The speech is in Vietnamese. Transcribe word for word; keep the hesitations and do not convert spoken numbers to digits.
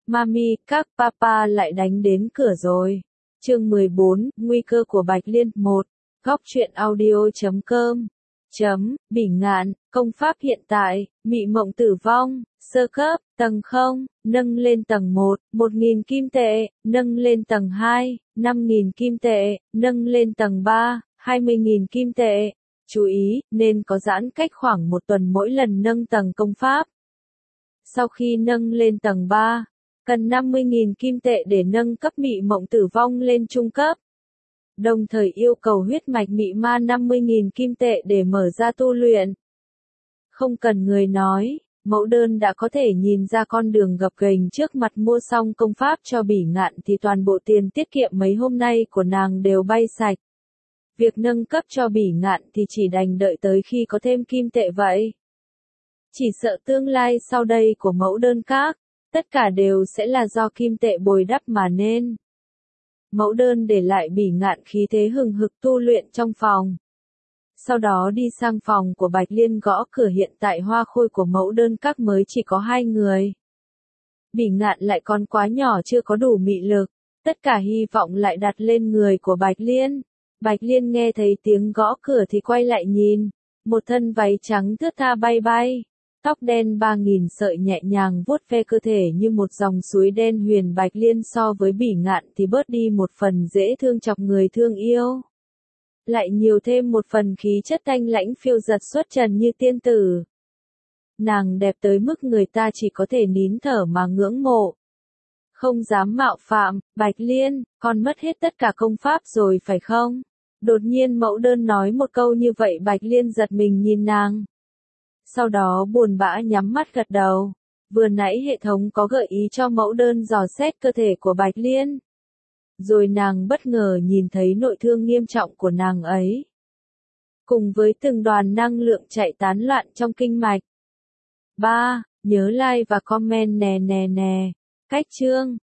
Mami, các papa lại đánh đến cửa rồi. Chương mười bốn, Nguy cơ của Bạch Liên. một. Góc truyện audio chấm com. Chấm, Bỉ Ngạn, công pháp hiện tại, mị mộng tử vong, sơ cấp, tầng không, nâng lên tầng một, một nghìn kim tệ, nâng lên tầng hai, năm nghìn kim tệ, nâng lên tầng ba, hai mươi nghìn kim tệ. Chú ý, nên có giãn cách khoảng một tuần mỗi lần nâng tầng công pháp. Sau khi nâng lên tầng ba, cần năm mươi nghìn kim tệ để nâng cấp mị mộng tử vong lên trung cấp. Đồng thời yêu cầu huyết mạch mị ma năm mươi nghìn kim tệ để mở ra tu luyện. Không cần người nói, mẫu đơn đã có thể nhìn ra con đường gập ghềnh trước mặt. Mua xong công pháp cho Bỉ Ngạn thì toàn bộ tiền tiết kiệm mấy hôm nay của nàng đều bay sạch. Việc nâng cấp cho Bỉ Ngạn thì chỉ đành đợi tới khi có thêm kim tệ vậy. Chỉ sợ tương lai sau đây của mẫu đơn các, tất cả đều sẽ là do kim tệ bồi đắp mà nên. Mẫu đơn để lại Bỉ Ngạn khí thế hừng hực tu luyện trong phòng. Sau đó đi sang phòng của Bạch Liên gõ cửa. Hiện tại hoa khôi của mẫu đơn các mới chỉ có hai người. Bỉ Ngạn lại còn quá nhỏ chưa có đủ mị lực. Tất cả hy vọng lại đặt lên người của Bạch Liên. Bạch Liên nghe thấy tiếng gõ cửa thì quay lại nhìn. Một thân váy trắng thướt tha bay bay. Tóc đen ba nghìn sợi nhẹ nhàng vuốt ve cơ thể như một dòng suối đen huyền. Bạch Liên so với Bỉ Ngạn thì bớt đi một phần dễ thương chọc người thương yêu. Lại nhiều thêm một phần khí chất thanh lãnh phiêu giật xuất trần như tiên tử. Nàng đẹp tới mức người ta chỉ có thể nín thở mà ngưỡng mộ. Không dám mạo phạm, Bạch Liên, con mất hết tất cả công pháp rồi phải không? Đột nhiên mẫu đơn nói một câu như vậy. Bạch Liên giật mình nhìn nàng. Sau đó buồn bã nhắm mắt gật đầu. Vừa nãy hệ thống có gợi ý cho mẫu đơn dò xét cơ thể của Bạch Liên. Rồi nàng bất ngờ nhìn thấy nội thương nghiêm trọng của nàng ấy. Cùng với từng đoàn năng lượng chạy tán loạn trong kinh mạch. ba. Nhớ like và comment nè nè nè. Cách chương.